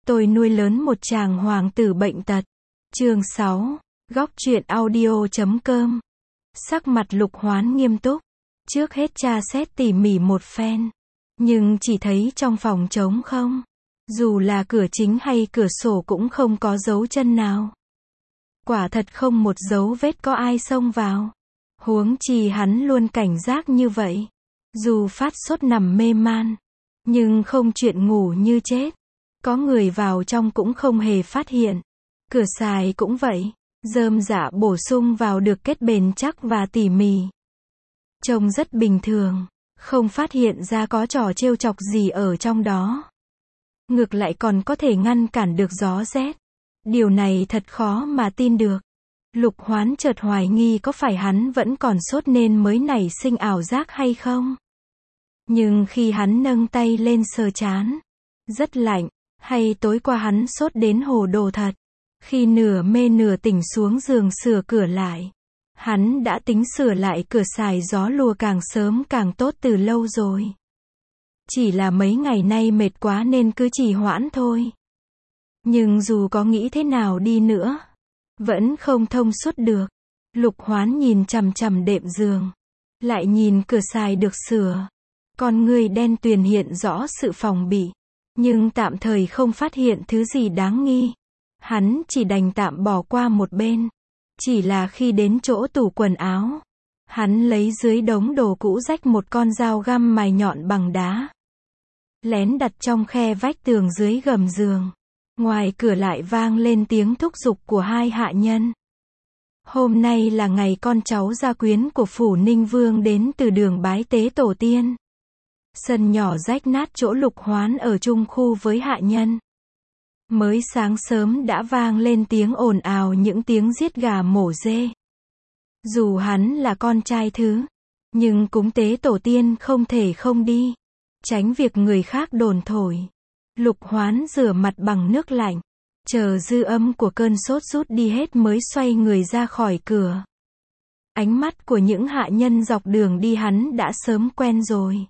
Tôi nuôi lớn một chàng hoàng tử bệnh tật. Chương 6. Góc truyện audio.com. Sắc mặt Lục Hoán nghiêm túc. Trước hết tra xét tỉ mỉ một phen. Nhưng chỉ thấy trong phòng trống không. Dù là cửa chính hay cửa sổ cũng không có dấu chân nào. Quả thật không một dấu vết có ai xông vào. Huống chi hắn luôn cảnh giác như vậy. Dù phát sốt nằm mê man, nhưng không chuyện ngủ như chết. Có người vào trong cũng không hề phát hiện. Cửa xài cũng vậy. Rơm rạ bổ sung vào được kết bền chắc và tỉ mỉ. Trông rất bình thường. Không phát hiện ra có trò trêu chọc gì ở trong đó. Ngược lại còn có thể ngăn cản được gió rét. Điều này thật khó mà tin được. Lục Hoán chợt hoài nghi có phải hắn vẫn còn sốt nên mới nảy sinh ảo giác hay không. Nhưng khi hắn nâng tay lên sờ trán, rất lạnh, hay tối qua hắn sốt đến hồ đồ thật. Khi nửa mê nửa tỉnh xuống giường sửa cửa lại, hắn đã tính sửa lại cửa xài gió lùa càng sớm càng tốt từ lâu rồi. Chỉ là mấy ngày nay mệt quá nên cứ trì hoãn thôi. Nhưng dù có nghĩ thế nào đi nữa, vẫn không thông suốt được. Lục Hoán nhìn chằm chằm đệm giường, lại nhìn cửa xài được sửa. Con người đen tuyền hiện rõ sự phòng bị, nhưng tạm thời không phát hiện thứ gì đáng nghi. Hắn chỉ đành tạm bỏ qua một bên. Chỉ là khi đến chỗ tủ quần áo, hắn lấy dưới đống đồ cũ rách một con dao găm mài nhọn bằng đá. Lén đặt trong khe vách tường dưới gầm giường. Ngoài cửa lại vang lên tiếng thúc giục của hai hạ nhân. Hôm nay là ngày con cháu gia quyến của phủ Ninh Vương đến từ đường bái tế tổ tiên. Sân nhỏ rách nát chỗ Lục Hoán ở chung khu với hạ nhân. Mới sáng sớm đã vang lên tiếng ồn ào những tiếng giết gà mổ dê. Dù hắn là con trai thứ, nhưng cúng tế tổ tiên không thể không đi. Tránh việc người khác đồn thổi. Lục Hoán rửa mặt bằng nước lạnh, chờ dư âm của cơn sốt rút đi hết mới xoay người ra khỏi cửa. Ánh mắt của những hạ nhân dọc đường đi hắn đã sớm quen rồi,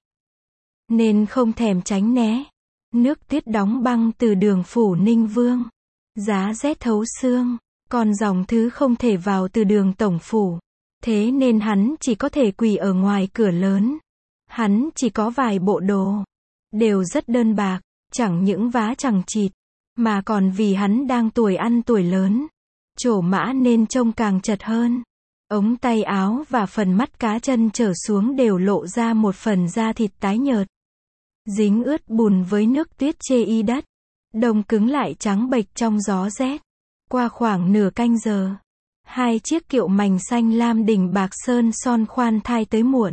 nên không thèm tránh né. Nước tuyết đóng băng từ đường phủ Ninh Vương. Giá rét thấu xương, còn dòng thứ không thể vào từ đường tổng phủ. Thế nên hắn chỉ có thể quỳ ở ngoài cửa lớn. Hắn chỉ có vài bộ đồ, đều rất đơn bạc, chẳng những vá chẳng chịt, mà còn vì hắn đang tuổi ăn tuổi lớn, trổ mã nên trông càng chật hơn. Ống tay áo và phần mắt cá chân trở xuống đều lộ ra một phần da thịt tái nhợt, dính ướt bùn với nước tuyết chê y đất, đông cứng lại trắng bệch trong gió rét. Qua khoảng nửa canh giờ, hai chiếc kiệu mành xanh lam đỉnh bạc sơn son khoan thai tới muộn,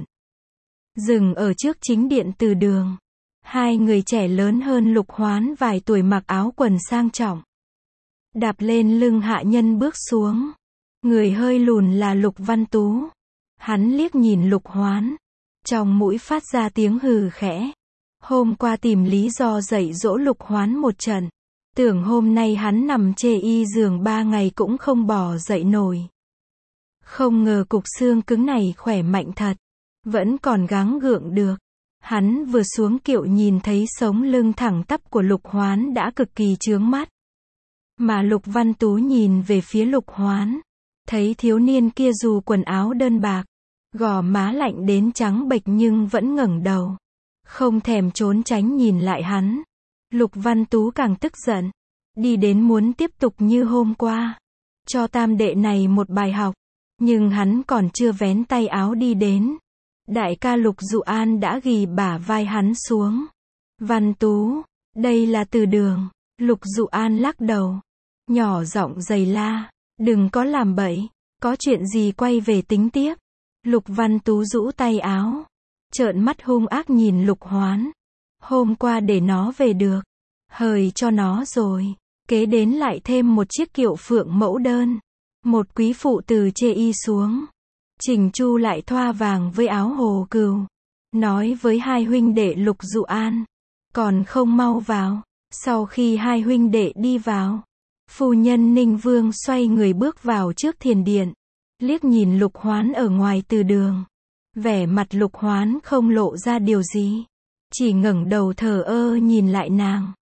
dừng ở trước chính điện từ đường. Hai người trẻ lớn hơn Lục Hoán vài tuổi mặc áo quần sang trọng, đạp lên lưng hạ nhân bước xuống. Người hơi lùn là Lục Văn Tú. Hắn liếc nhìn Lục Hoán, trong mũi phát ra tiếng hừ khẽ. Hôm qua tìm lý do dạy dỗ Lục Hoán một trận, tưởng hôm nay hắn nằm chê y giường 3 ngày cũng không bò dậy nổi. Không ngờ cục xương cứng này khỏe mạnh thật, vẫn còn gắng gượng được. Hắn vừa xuống kiệu nhìn thấy sống lưng thẳng tắp của Lục Hoán đã cực kỳ chướng mắt. Mà Lục Văn Tú nhìn về phía Lục Hoán, thấy thiếu niên kia dù quần áo đơn bạc, gò má lạnh đến trắng bệch nhưng vẫn ngẩng đầu, không thèm trốn tránh nhìn lại hắn. Lục Văn Tú càng tức giận, đi đến muốn tiếp tục như hôm qua, cho tam đệ này một bài học. Nhưng hắn còn chưa vén tay áo đi đến, đại ca Lục Dụ An đã ghì bả vai hắn xuống. Văn Tú, đây là từ đường. Lục Dụ An lắc đầu, nhỏ giọng giày la, đừng có làm bậy, có chuyện gì quay về tính tiếp. Lục Văn Tú rũ tay áo, trợn mắt hung ác nhìn Lục Hoán. Hôm qua để nó về được, hời cho nó rồi. Kế đến lại thêm một chiếc kiệu phượng mẫu đơn. Một quý phụ từ chê y xuống, chỉnh chu lại thoa vàng với áo hồ cừu, nói với hai huynh đệ Lục Dụ An, còn không mau vào. Sau khi hai huynh đệ đi vào, phu nhân Ninh Vương xoay người bước vào trước thiền điện, liếc nhìn Lục Hoán ở ngoài từ đường. Vẻ mặt Lục Hoán không lộ ra điều gì, chỉ ngẩng đầu thờ ơ nhìn lại nàng.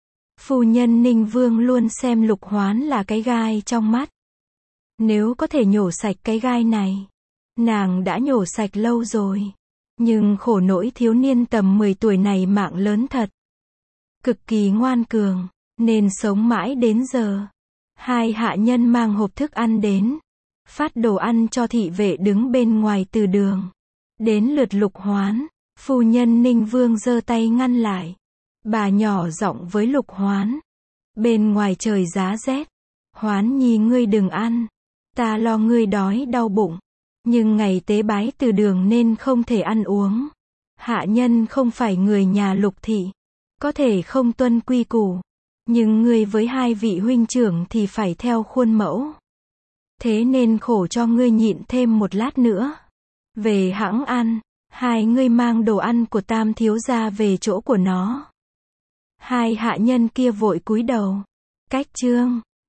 Phu nhân Ninh Vương luôn xem Lục Hoán là cái gai trong mắt. Nếu có thể nhổ sạch cái gai này, nàng đã nhổ sạch lâu rồi. Nhưng khổ nỗi thiếu niên tầm 10 tuổi này mạng lớn thật. Cực kỳ ngoan cường, nên sống mãi đến giờ. Hai hạ nhân mang hộp thức ăn đến, phát đồ ăn cho thị vệ đứng bên ngoài từ đường. Đến lượt Lục Hoán, phu nhân Ninh Vương giơ tay ngăn lại. Bà nhỏ giọng với Lục Hoán. Bên ngoài trời giá rét. Hoán nhi ngươi đừng ăn. Ta lo ngươi đói đau bụng. Nhưng ngày tế bái từ đường nên không thể ăn uống. Hạ nhân không phải người nhà Lục thị. Có thể không tuân quy củ. Nhưng ngươi với hai vị huynh trưởng thì phải theo khuôn mẫu. Thế nên khổ cho ngươi nhịn thêm một lát nữa. Về hãng ăn. Hai ngươi mang đồ ăn của Tam thiếu gia về chỗ của nó. Hai hạ nhân kia vội cúi đầu. Cách chương